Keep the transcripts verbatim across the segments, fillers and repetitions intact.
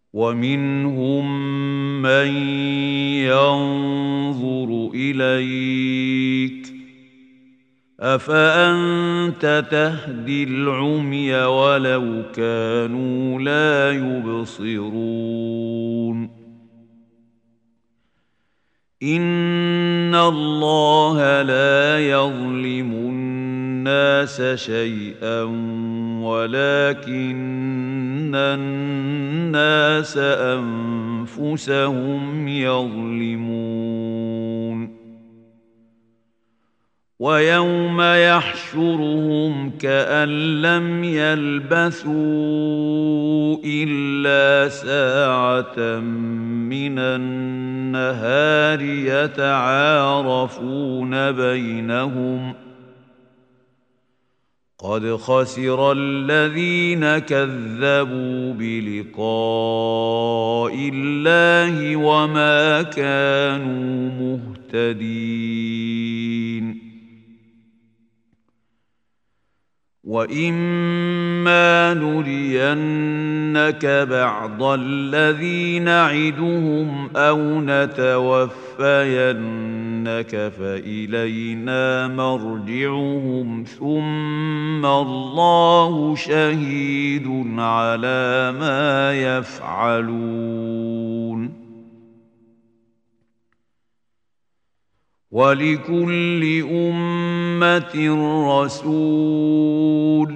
ومنهم من ينظر إليك أفأنت تهدي العمي ولو كانوا لا يبصرون إن الله لا يظلم الناس شيئا ولكن الناس أنفسهم يظلمون ويوم يحشرهم كأن لم يلبثوا إلا ساعة من النهار يتعارفون بينهم قد خسر الذين كذبوا بلقاء الله وما كانوا مهتدين وإما نرينك بعض الذي نعدهم أو نتوفينك فإلينا مرجعهم ثم الله شهيد على ما يفعلون ولكل أمة رسول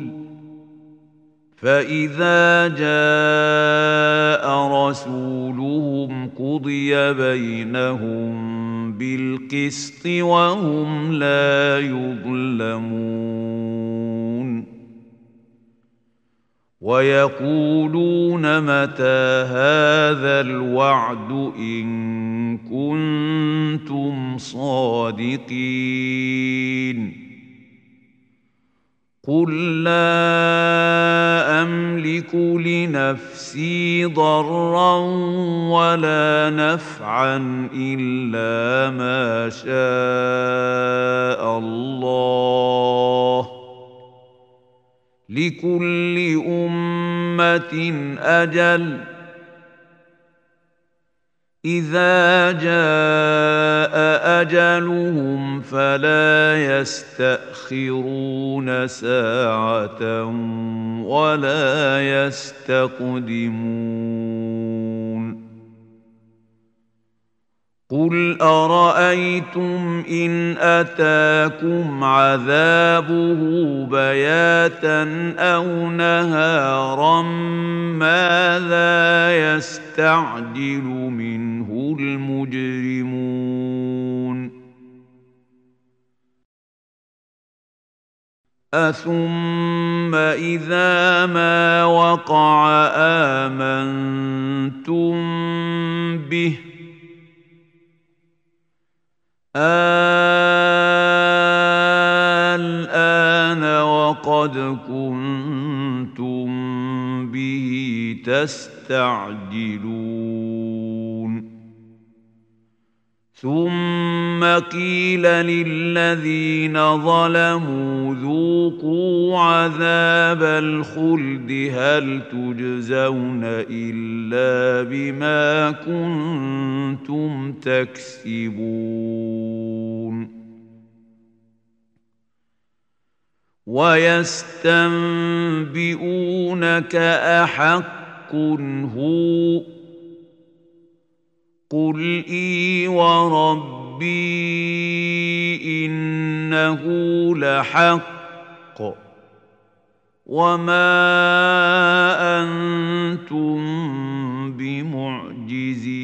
فإذا جاء رسولهم قضي بينهم بالقسط وهم لا يظلمون ويقولون متى هذا الوعد إن كنتم صادقين قل لا أملك لنفسي ضرا ولا نفعا إلا ما شاء الله لكل أمة أجل إذا جاء أجلهم فلا يستأخرون ساعة ولا يستقدمون قل أرأيتم إن أتاكم عذابه بياتا أو نهارا ماذا يستعجل منه المجرمون أثم إذا ما وقع آمنتم به الآن وقد كنتم به تستعجلون ثم قيل للذين ظلموا ذوقوا عذاب الخلد هل تجزون إلا بما كنتم تكسبون ويستنبئونك أحق هو قل إي وربي إنه لحق وما أنتم بمعجزين